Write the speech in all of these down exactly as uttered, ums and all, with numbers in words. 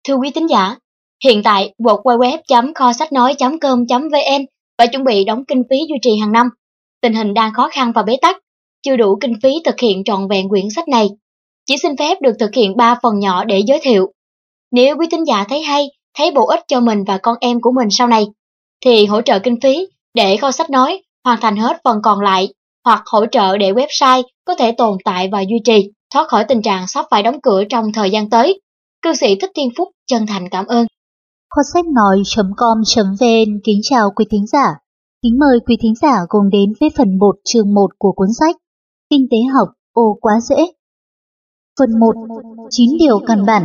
Thưa quý thính giả, hiện tại w w w chấm kho sách nói chấm com chấm v n phải chuẩn bị đóng kinh phí duy trì hàng năm. Tình hình đang khó khăn và bế tắc, chưa đủ kinh phí thực hiện trọn vẹn quyển sách này. Chỉ xin phép được thực hiện ba phần nhỏ để giới thiệu. Nếu quý thính giả thấy hay, thấy bổ ích cho mình và con em của mình sau này, thì hỗ trợ kinh phí để kho sách nói hoàn thành hết phần còn lại, hoặc hỗ trợ để website có thể tồn tại và duy trì, thoát khỏi tình trạng sắp phải đóng cửa trong thời gian tới. Cư sĩ Thích Thiên Phúc chân thành cảm ơn. Kho sách nói chấm com chấm v n kính chào quý thính giả. Kính mời quý thính giả cùng đến với phần một chương một của cuốn sách Kinh tế học, ô quá dễ. Phần một. chín điều căn bản.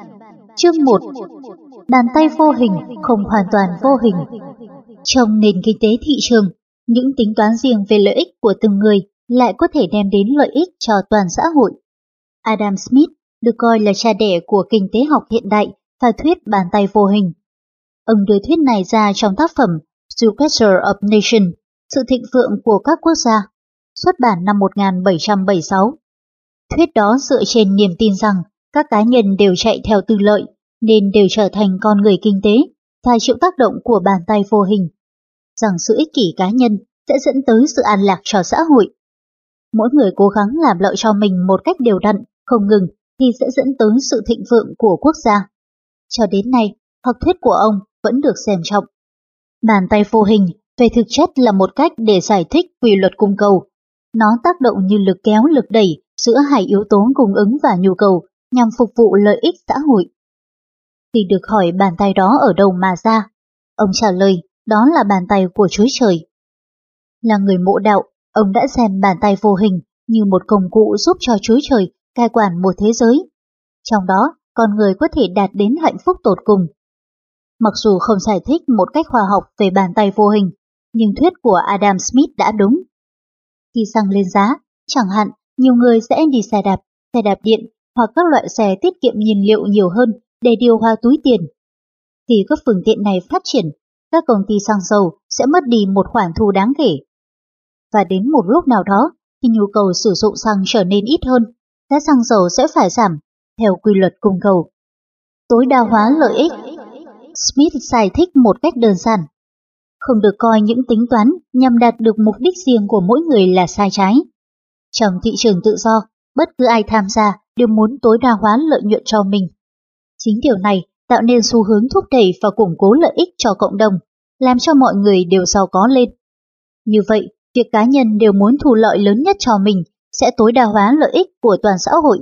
Chương một. Bàn tay vô hình không hoàn toàn vô hình. Trong nền kinh tế thị trường, những tính toán riêng về lợi ích của từng người lại có thể đem đến lợi ích cho toàn xã hội. Adam Smith được coi là cha đẻ của kinh tế học hiện đại và thuyết bàn tay vô hình. Ông đưa thuyết này ra trong tác phẩm The Pressure of Nations, sự thịnh vượng của các quốc gia, xuất bản năm một nghìn bảy trăm bảy mươi sáu. Thuyết đó dựa trên niềm tin rằng các cá nhân đều chạy theo tư lợi nên đều trở thành con người kinh tế và chịu tác động của bàn tay vô hình, rằng sự ích kỷ cá nhân sẽ dẫn tới sự an lạc cho xã hội. Mỗi người cố gắng làm lợi cho mình một cách đều đặn, không ngừng thì sẽ dẫn tới sự thịnh vượng của quốc gia. Cho đến nay, học thuyết của ông vẫn được xem trọng. Bàn tay vô hình về thực chất là một cách để giải thích quy luật cung cầu. Nó tác động như lực kéo lực đẩy giữa hai yếu tố cung ứng và nhu cầu nhằm phục vụ lợi ích xã hội. Khi được hỏi bàn tay đó ở đâu mà ra, ông trả lời đó là bàn tay của Chúa Trời. Là người mộ đạo, ông đã xem bàn tay vô hình như một công cụ giúp cho Chúa Trời cai quản một thế giới. Trong đó, con người có thể đạt đến hạnh phúc tột cùng. Mặc dù không giải thích một cách khoa học về bàn tay vô hình, nhưng thuyết của Adam Smith đã đúng. Khi xăng lên giá, chẳng hạn, nhiều người sẽ đi xe đạp, xe đạp điện hoặc các loại xe tiết kiệm nhiên liệu nhiều hơn để điều hòa túi tiền. Khi các phương tiện này phát triển, các công ty xăng dầu sẽ mất đi một khoản thu đáng kể. Và đến một lúc nào đó, thì nhu cầu sử dụng xăng trở nên ít hơn, giá xăng dầu sẽ phải giảm, theo quy luật cung cầu. Tối đa hóa lợi ích. Smith giải thích một cách đơn giản. Không được coi những tính toán nhằm đạt được mục đích riêng của mỗi người là sai trái. Trong thị trường tự do, bất cứ ai tham gia đều muốn tối đa hóa lợi nhuận cho mình. Chính điều này tạo nên xu hướng thúc đẩy và củng cố lợi ích cho cộng đồng, làm cho mọi người đều giàu có lên. Như vậy, việc cá nhân đều muốn thu lợi lớn nhất cho mình sẽ tối đa hóa lợi ích của toàn xã hội.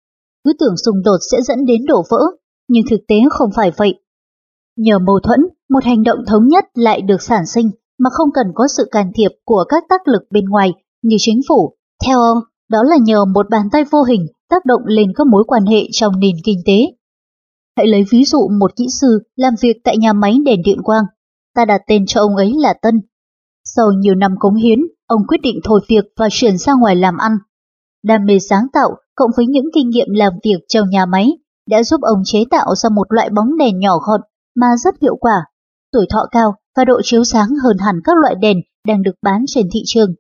Cứ tưởng xung đột sẽ dẫn đến đổ vỡ, nhưng thực tế không phải vậy. Nhờ mâu thuẫn, một hành động thống nhất lại được sản sinh mà không cần có sự can thiệp của các tác lực bên ngoài như chính phủ. Theo ông, đó là nhờ một bàn tay vô hình tác động lên các mối quan hệ trong nền kinh tế. Hãy lấy ví dụ một kỹ sư làm việc tại nhà máy đèn điện quang. Ta đặt tên cho ông ấy là Tân. Sau nhiều năm cống hiến, ông quyết định thôi việc và chuyển ra ngoài làm ăn. Đam mê sáng tạo cộng với những kinh nghiệm làm việc trong nhà máy đã giúp ông chế tạo ra một loại bóng đèn nhỏ gọn mà rất hiệu quả, tuổi thọ cao và độ chiếu sáng hơn hẳn các loại đèn đang được bán trên thị trường.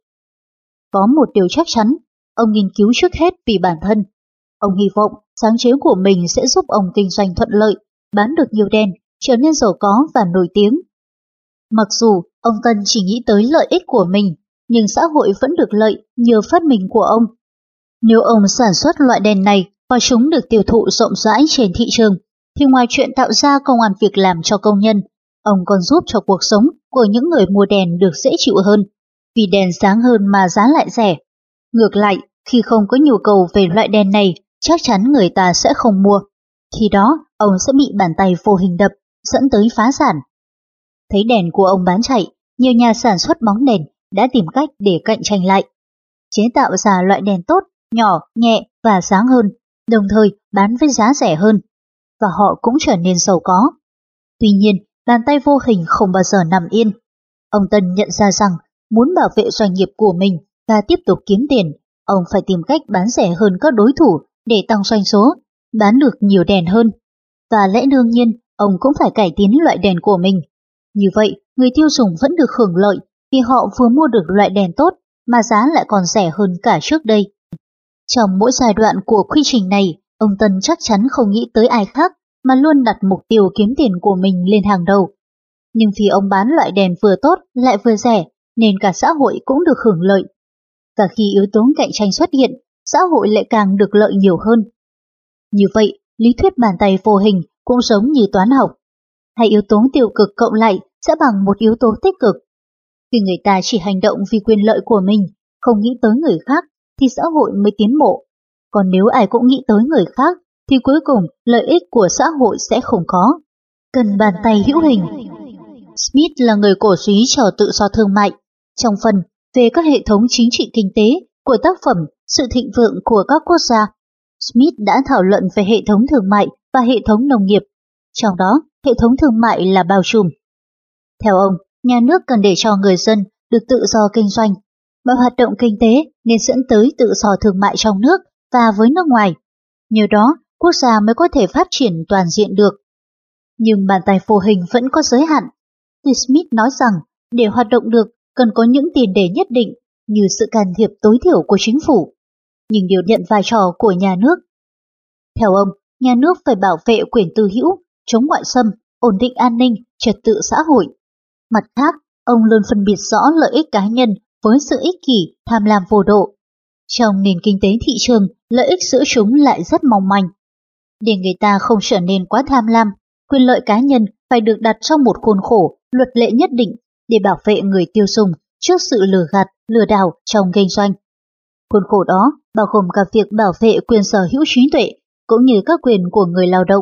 Có một điều chắc chắn, ông nghiên cứu trước hết vì bản thân. Ông hy vọng sáng chế của mình sẽ giúp ông kinh doanh thuận lợi, bán được nhiều đèn, trở nên giàu có và nổi tiếng. Mặc dù ông Tân chỉ nghĩ tới lợi ích của mình, nhưng xã hội vẫn được lợi nhờ phát minh của ông. Nếu ông sản xuất loại đèn này và chúng được tiêu thụ rộng rãi trên thị trường, thì ngoài chuyện tạo ra công ăn việc làm cho công nhân, ông còn giúp cho cuộc sống của những người mua đèn được dễ chịu hơn, vì đèn sáng hơn mà giá lại rẻ. Ngược lại, khi không có nhu cầu về loại đèn này, chắc chắn người ta sẽ không mua. Khi đó, ông sẽ bị bàn tay vô hình đập, dẫn tới phá sản. Thấy đèn của ông bán chạy, nhiều nhà sản xuất bóng đèn đã tìm cách để cạnh tranh lại, chế tạo ra loại đèn tốt, nhỏ, nhẹ và sáng hơn, đồng thời bán với giá rẻ hơn, và họ cũng trở nên giàu có. Tuy nhiên, bàn tay vô hình không bao giờ nằm yên. Ông Tân nhận ra rằng muốn bảo vệ doanh nghiệp của mình và tiếp tục kiếm tiền, ông phải tìm cách bán rẻ hơn các đối thủ để tăng doanh số, bán được nhiều đèn hơn. Và lẽ đương nhiên, ông cũng phải cải tiến loại đèn của mình. Như vậy, người tiêu dùng vẫn được hưởng lợi vì họ vừa mua được loại đèn tốt mà giá lại còn rẻ hơn cả trước đây. Trong mỗi giai đoạn của quy trình này, ông Tân chắc chắn không nghĩ tới ai khác mà luôn đặt mục tiêu kiếm tiền của mình lên hàng đầu. Nhưng vì ông bán loại đèn vừa tốt lại vừa rẻ nên cả xã hội cũng được hưởng lợi. Cả khi yếu tố cạnh tranh xuất hiện, xã hội lại càng được lợi nhiều hơn. Như vậy, lý thuyết bàn tay vô hình cũng giống như toán học. Hai yếu tố tiêu cực cộng lại sẽ bằng một yếu tố tích cực. Khi người ta chỉ hành động vì quyền lợi của mình, không nghĩ tới người khác, thì xã hội mới tiến bộ. Còn nếu ai cũng nghĩ tới người khác, thì cuối cùng lợi ích của xã hội sẽ không có. Cần bàn tay hữu hình. Smith là người cổ súy cho tự do thương mại. Trong phần về các hệ thống chính trị kinh tế của tác phẩm Sự thịnh vượng của các quốc gia, Smith đã thảo luận về hệ thống thương mại và hệ thống nông nghiệp. Trong đó, hệ thống thương mại là bao trùm. Theo ông, nhà nước cần để cho người dân được tự do kinh doanh. Mọi hoạt động kinh tế nên dẫn tới tự do thương mại trong nước và với nước ngoài. Nhờ đó, quốc gia mới có thể phát triển toàn diện được. Nhưng bàn tay vô hình vẫn có giới hạn. Thì Smith nói rằng, để hoạt động được, cần có những tiền đề nhất định như sự can thiệp tối thiểu của chính phủ, nhưng điều nhận vai trò của nhà nước. Theo ông, nhà nước phải bảo vệ quyền tư hữu, chống ngoại xâm, ổn định an ninh, trật tự xã hội. Mặt khác, ông luôn phân biệt rõ lợi ích cá nhân với sự ích kỷ, tham lam vô độ. Trong nền kinh tế thị trường, lợi ích giữa chúng lại rất mong manh. Để người ta không trở nên quá tham lam, quyền lợi cá nhân phải được đặt trong một khuôn khổ, luật lệ nhất định để bảo vệ người tiêu dùng trước sự lừa gạt, lừa đảo trong kinh doanh. Khuôn khổ đó bao gồm cả việc bảo vệ quyền sở hữu trí tuệ cũng như các quyền của người lao động.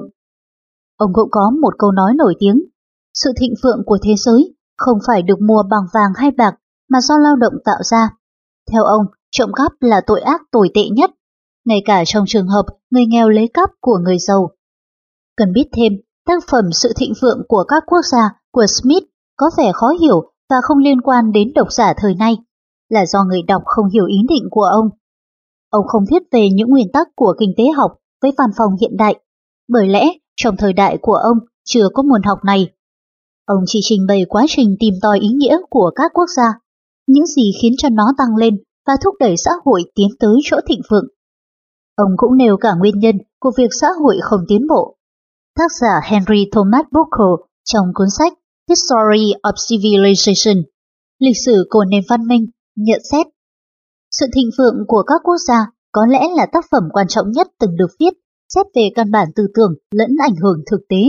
Ông cũng có một câu nói nổi tiếng, sự thịnh vượng của thế giới không phải được mua bằng vàng hay bạc mà do lao động tạo ra. Theo ông, trộm cắp là tội ác tồi tệ nhất, ngay cả trong trường hợp người nghèo lấy cắp của người giàu. Cần biết thêm, tác phẩm Sự thịnh vượng của các quốc gia của Smith có vẻ khó hiểu và không liên quan đến độc giả thời nay, là do người đọc không hiểu ý định của ông. Ông không viết về những nguyên tắc của kinh tế học với văn phòng hiện đại, bởi lẽ trong thời đại của ông chưa có môn học này. Ông chỉ trình bày quá trình tìm tòi ý nghĩa của các quốc gia, những gì khiến cho nó tăng lên và thúc đẩy xã hội tiến tới chỗ thịnh vượng. Ông cũng nêu cả nguyên nhân của việc xã hội không tiến bộ. Tác giả Henry Thomas Buckle trong cuốn sách History of Civilization, lịch sử của nền văn minh, nhận xét sự thịnh vượng của các quốc gia có lẽ là tác phẩm quan trọng nhất từng được viết, xét về căn bản tư tưởng lẫn ảnh hưởng thực tế.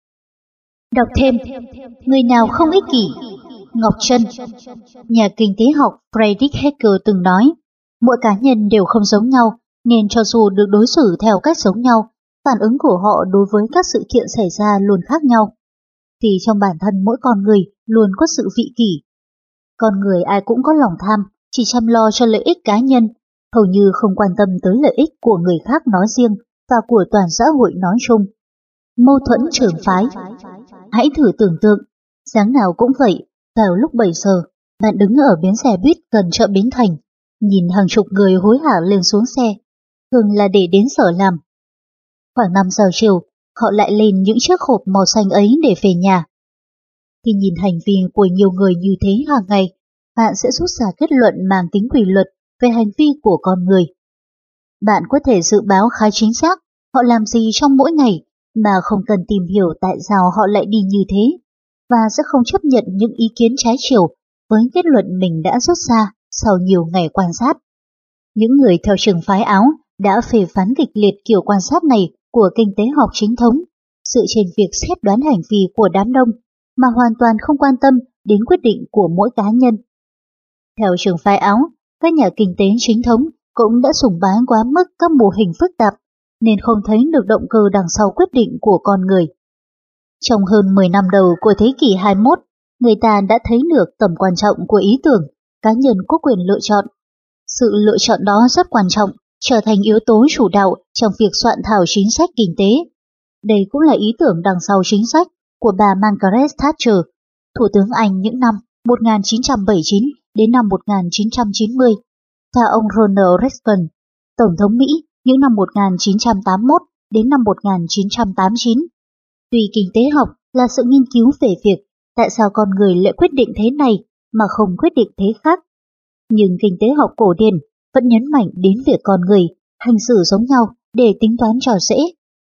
Đọc thêm, người nào không ích kỷ? Ngọc Trân, nhà kinh tế học Friedrich Hegel từng nói, mỗi cá nhân đều không giống nhau, nên cho dù được đối xử theo cách giống nhau, phản ứng của họ đối với các sự kiện xảy ra luôn khác nhau. Vì trong bản thân mỗi con người luôn có sự vị kỷ. Con người ai cũng có lòng tham, chỉ chăm lo cho lợi ích cá nhân, hầu như không quan tâm tới lợi ích của người khác nói riêng và của toàn xã hội nói chung. Mâu thuẫn trường phái. Hãy thử tưởng tượng, sáng nào cũng vậy, vào lúc bảy giờ, bạn đứng ở bến xe buýt gần chợ Bến Thành, nhìn hàng chục người hối hả lên xuống xe, thường là để đến sở làm. Khoảng năm giờ chiều, họ lại lên những chiếc hộp màu xanh ấy để về nhà. Khi nhìn hành vi của nhiều người như thế hàng ngày, bạn sẽ rút ra kết luận mang tính quy luật về hành vi của con người. Bạn có thể dự báo khá chính xác họ làm gì trong mỗi ngày mà không cần tìm hiểu tại sao họ lại đi như thế, và sẽ không chấp nhận những ý kiến trái chiều với kết luận mình đã rút ra sau nhiều ngày quan sát. Những người theo trường phái Áo đã phê phán kịch liệt kiểu quan sát này của kinh tế học chính thống, dựa trên việc xét đoán hành vi của đám đông mà hoàn toàn không quan tâm đến quyết định của mỗi cá nhân. Theo trường phái Áo, các nhà kinh tế chính thống cũng đã sùng bái quá mức các mô hình phức tạp, nên không thấy được động cơ đằng sau quyết định của con người. Trong hơn mười năm đầu của thế kỷ hai mươi mốt, người ta đã thấy được tầm quan trọng của ý tưởng cá nhân có quyền lựa chọn. Sự lựa chọn đó rất quan trọng, trở thành yếu tố chủ đạo trong việc soạn thảo chính sách kinh tế. Đây cũng là ý tưởng đằng sau chính sách của bà Margaret Thatcher, Thủ tướng Anh những năm một nghìn chín trăm bảy mươi chín đến năm một nghìn chín trăm chín mươi, và ông Ronald Reagan, Tổng thống Mỹ những năm một nghìn chín trăm tám mươi mốt đến năm một nghìn chín trăm tám mươi chín. Tuy kinh tế học là sự nghiên cứu về việc tại sao con người lại quyết định thế này mà không quyết định thế khác, nhưng kinh tế học cổ điển vẫn nhấn mạnh đến việc con người hành xử giống nhau để tính toán cho dễ.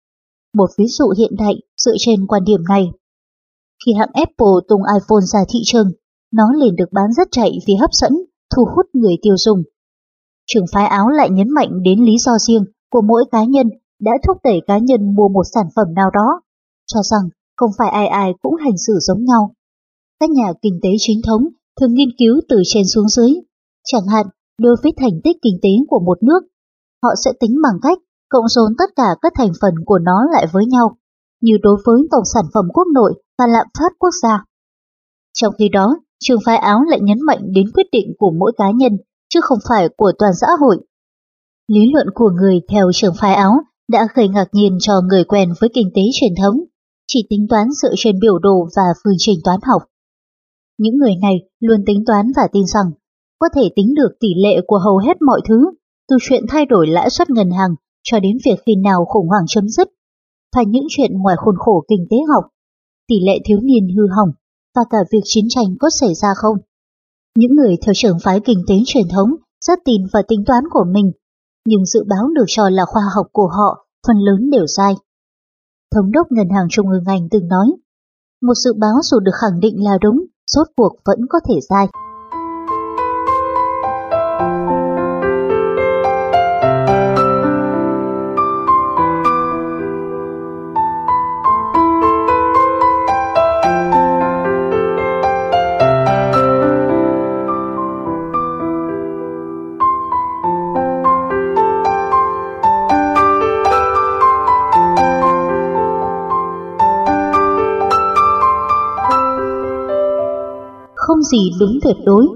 Một ví dụ hiện đại dựa trên quan điểm này. Khi hãng Apple tung iPhone ra thị trường, nó liền được bán rất chạy vì hấp dẫn, thu hút người tiêu dùng. Trường phái áo lại nhấn mạnh đến lý do riêng của mỗi cá nhân đã thúc đẩy cá nhân mua một sản phẩm nào đó, cho rằng không phải ai ai cũng hành xử giống nhau. Các nhà kinh tế chính thống thường nghiên cứu từ trên xuống dưới. Chẳng hạn, đối với thành tích kinh tế của một nước, họ sẽ tính bằng cách cộng dồn tất cả các thành phần của nó lại với nhau, như đối với tổng sản phẩm quốc nội và lạm phát quốc gia. Trong khi đó, trường phái áo lại nhấn mạnh đến quyết định của mỗi cá nhân, chứ không phải của toàn xã hội. Lý luận của người theo trường phái áo đã gây ngạc nhiên cho người quen với kinh tế truyền thống, chỉ tính toán dựa trên biểu đồ và phương trình toán học. Những người này luôn tính toán và tin rằng có thể tính được tỷ lệ của hầu hết mọi thứ, từ chuyện thay đổi lãi suất ngân hàng cho đến việc khi nào khủng hoảng chấm dứt, và những chuyện ngoài khuôn khổ kinh tế học, tỷ lệ thiếu niên hư hỏng và cả việc chiến tranh có xảy ra không. Những người theo trường phái kinh tế truyền thống rất tin vào tính toán của mình, nhưng dự báo được cho là khoa học của họ phần lớn đều sai. Thống đốc Ngân hàng Trung ương Anh từng nói, một dự báo dù được khẳng định là đúng, rốt cuộc vẫn có thể sai. Không gì đúng tuyệt đối.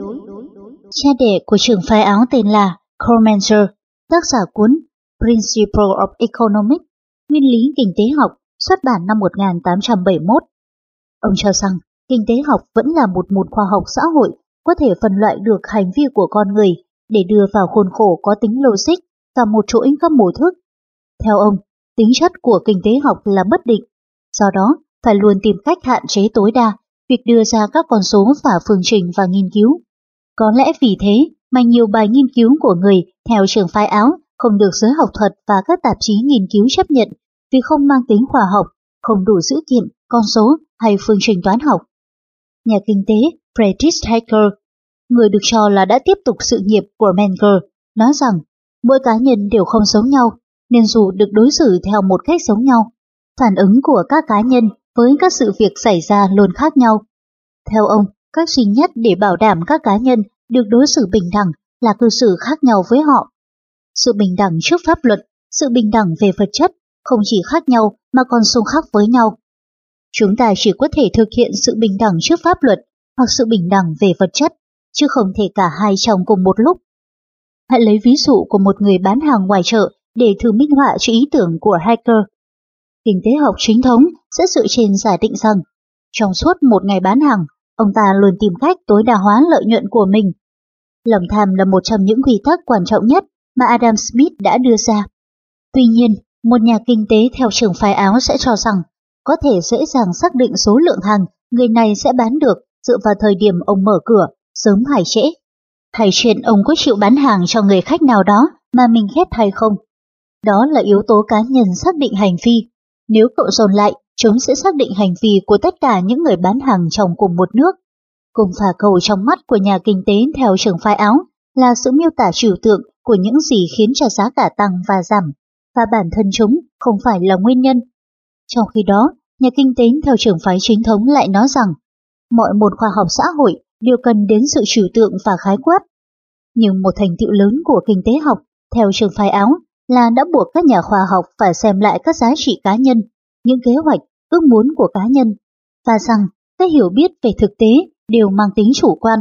Cha đẻ của trường phái áo tên là Karl Menger, tác giả cuốn Principles of Economics, nguyên lý kinh tế học, xuất bản năm một nghìn tám trăm bảy mươi mốt. Ông cho rằng kinh tế học vẫn là một môn khoa học xã hội có thể phân loại được hành vi của con người để đưa vào khuôn khổ có tính logic và một chuỗi các mô thức. Theo ông, tính chất của kinh tế học là bất định, do đó phải luôn tìm cách hạn chế tối đa việc đưa ra các con số và phương trình và nghiên cứu. Có lẽ vì thế mà nhiều bài nghiên cứu của người theo trường phái áo không được giới học thuật và các tạp chí nghiên cứu chấp nhận vì không mang tính khoa học, không đủ dữ kiện, con số hay phương trình toán học. Nhà kinh tế Friedrich Hayek, người được cho là đã tiếp tục sự nghiệp của Menger, nói rằng mỗi cá nhân đều không giống nhau, nên dù được đối xử theo một cách giống nhau, phản ứng của các cá nhân với các sự việc xảy ra luôn khác nhau. Theo ông, cách duy nhất để bảo đảm các cá nhân được đối xử bình đẳng là cư xử khác nhau với họ. Sự bình đẳng trước pháp luật, sự bình đẳng về vật chất không chỉ khác nhau mà còn xung khắc với nhau. Chúng ta chỉ có thể thực hiện sự bình đẳng trước pháp luật hoặc sự bình đẳng về vật chất, chứ không thể cả hai trong cùng một lúc. Hãy lấy ví dụ của một người bán hàng ngoài chợ để thử minh họa cho ý tưởng của Hayek. Kinh tế học chính thống sẽ dựa trên giả định rằng trong suốt một ngày bán hàng, ông ta luôn tìm cách tối đa hóa lợi nhuận của mình. Lòng tham là một trong những quy tắc quan trọng nhất mà Adam Smith đã đưa ra. Tuy nhiên, một nhà kinh tế theo trường phái áo sẽ cho rằng có thể dễ dàng xác định số lượng hàng người này sẽ bán được dựa vào thời điểm ông mở cửa, sớm hay trễ, hay chuyện ông có chịu bán hàng cho người khách nào đó mà mình ghét hay không. Đó là yếu tố cá nhân xác định hành vi. Nếu cộng dồn lại, chúng sẽ xác định hành vi của tất cả những người bán hàng trong cùng một nước. Cùng phả cầu trong mắt của nhà kinh tế theo trường phái áo là sự miêu tả trừu tượng của những gì khiến cho giá cả tăng và giảm, và bản thân chúng không phải là nguyên nhân. Trong khi đó, nhà kinh tế theo trường phái chính thống lại nói rằng mọi môn khoa học xã hội đều cần đến sự trừu tượng và khái quát. Nhưng một thành tựu lớn của kinh tế học theo trường phái áo là đã buộc các nhà khoa học phải xem lại các giá trị cá nhân, những kế hoạch, ước muốn của cá nhân, và rằng các hiểu biết về thực tế đều mang tính chủ quan.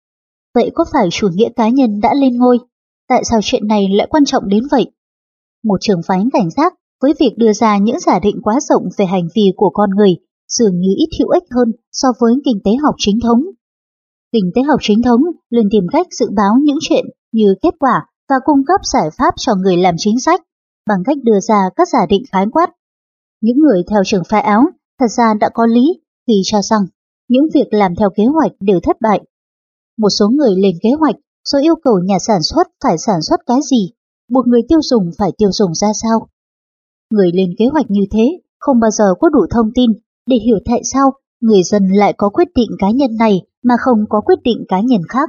Vậy có phải chủ nghĩa cá nhân đã lên ngôi? Tại sao chuyện này lại quan trọng đến vậy? Một trường phái cảnh giác với việc đưa ra những giả định quá rộng về hành vi của con người dường như ít hữu ích hơn so với kinh tế học chính thống. Kinh tế học chính thống luôn tìm cách dự báo những chuyện như kết quả và cung cấp giải pháp cho người làm chính sách bằng cách đưa ra các giả định khái quát. Những người theo trường phái áo thật ra đã có lý khi cho rằng những việc làm theo kế hoạch đều thất bại. Một số người lên kế hoạch rồi yêu cầu nhà sản xuất phải sản xuất cái gì, buộc người tiêu dùng phải tiêu dùng ra sao. Người lên kế hoạch như thế không bao giờ có đủ thông tin để hiểu tại sao người dân lại có quyết định cá nhân này mà không có quyết định cá nhân khác.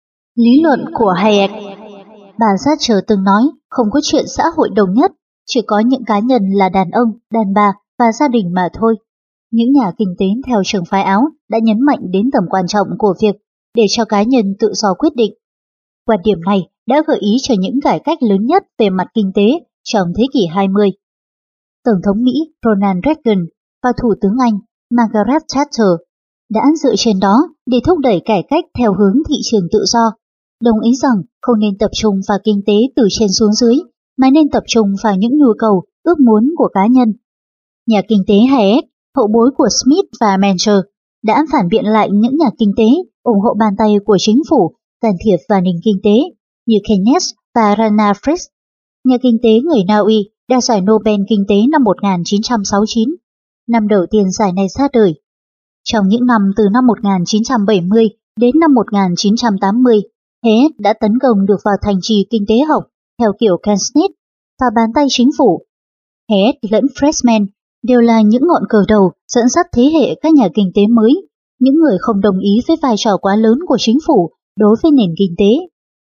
Lý luận của Hayek. Bà Thatcher từng nói không có chuyện xã hội đồng nhất, chỉ có những cá nhân là đàn ông, đàn bà và gia đình mà thôi. Những nhà kinh tế theo trường phái Áo đã nhấn mạnh đến tầm quan trọng của việc để cho cá nhân tự do quyết định. Quan điểm này đã gợi ý cho những cải cách lớn nhất về mặt kinh tế trong thế kỷ hai mươi. Tổng thống Mỹ Ronald Reagan và Thủ tướng Anh Margaret Thatcher đã dựa trên đó để thúc đẩy cải cách theo hướng thị trường tự do, đồng ý rằng không nên tập trung vào kinh tế từ trên xuống dưới, mà nên tập trung vào những nhu cầu, ước muốn của cá nhân. Nhà kinh tế Hayek, hậu bối của Smith và Mencher, đã phản biện lại những nhà kinh tế ủng hộ bàn tay của chính phủ can thiệp vào nền kinh tế như Keynes và Rana Fritz. Nhà kinh tế người Na Uy đạt giải Nobel Kinh tế năm một nghìn chín trăm sáu mươi chín, năm đầu tiên giải này ra đời. Trong những năm từ năm một nghìn chín trăm bảy mươi đến năm một nghìn chín trăm tám mươi, Hayek đã tấn công được vào thành trì kinh tế học theo kiểu Keynesian và bàn tay chính phủ. Hayek lẫn Friedman đều là những ngọn cờ đầu dẫn dắt thế hệ các nhà kinh tế mới, những người không đồng ý với vai trò quá lớn của chính phủ đối với nền kinh tế.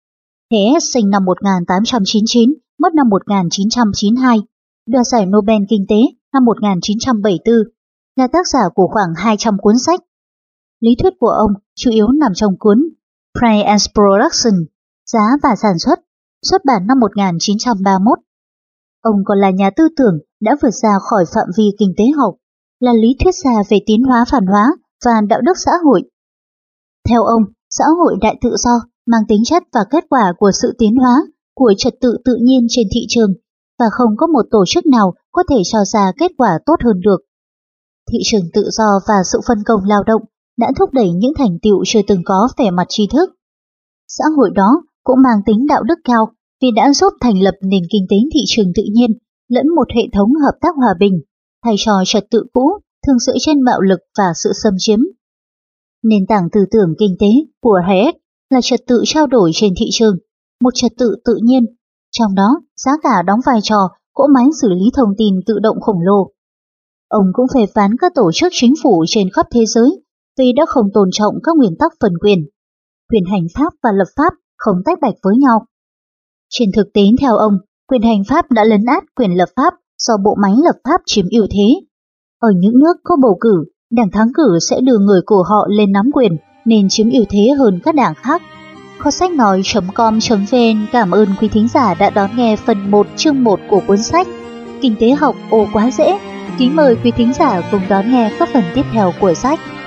Hayek sinh năm một nghìn tám trăm chín mươi chín, mất năm một nghìn chín trăm chín mươi hai, đoạt giải Nobel Kinh tế năm một nghìn chín trăm bảy mươi tư, là tác giả của khoảng hai trăm cuốn sách. Lý thuyết của ông chủ yếu nằm trong cuốn Price and Production, giá và sản xuất, xuất bản năm một nghìn chín trăm ba mươi mốt. Ông còn là nhà tư tưởng đã vượt ra khỏi phạm vi kinh tế học, là lý thuyết gia về tiến hóa phản hóa và đạo đức xã hội. Theo ông, xã hội đại tự do mang tính chất và kết quả của sự tiến hóa của trật tự tự nhiên trên thị trường, và không có một tổ chức nào có thể cho ra kết quả tốt hơn được. Thị trường tự do và sự phân công lao động đã thúc đẩy những thành tựu chưa từng có về mặt tri thức. Xã hội đó cũng mang tính đạo đức cao vì đã giúp thành lập nền kinh tế thị trường tự nhiên lẫn một hệ thống hợp tác hòa bình, thay cho trật tự cũ thường dựa trên bạo lực và sự xâm chiếm. Nền tảng tư tưởng kinh tế của Hayek là trật tự trao đổi trên thị trường, một trật tự tự nhiên, trong đó giá cả đóng vai trò cỗ máy xử lý thông tin tự động khổng lồ. Ông cũng phê phán các tổ chức chính phủ trên khắp thế giới vì đã không tôn trọng các nguyên tắc phân quyền. Quyền hành pháp và lập pháp không tách bạch với nhau. Trên thực tế theo ông, quyền hành pháp đã lấn át quyền lập pháp do bộ máy lập pháp chiếm ưu thế. Ở những nước có bầu cử, đảng thắng cử sẽ đưa người của họ lên nắm quyền nên chiếm ưu thế hơn các đảng khác. Kho sách nói chấm com chấm vn cảm ơn quý thính giả đã đón nghe phần một chương một của cuốn sách Kinh tế học ồ quá dễ. Kính mời quý thính giả cùng đón nghe các phần tiếp theo của sách.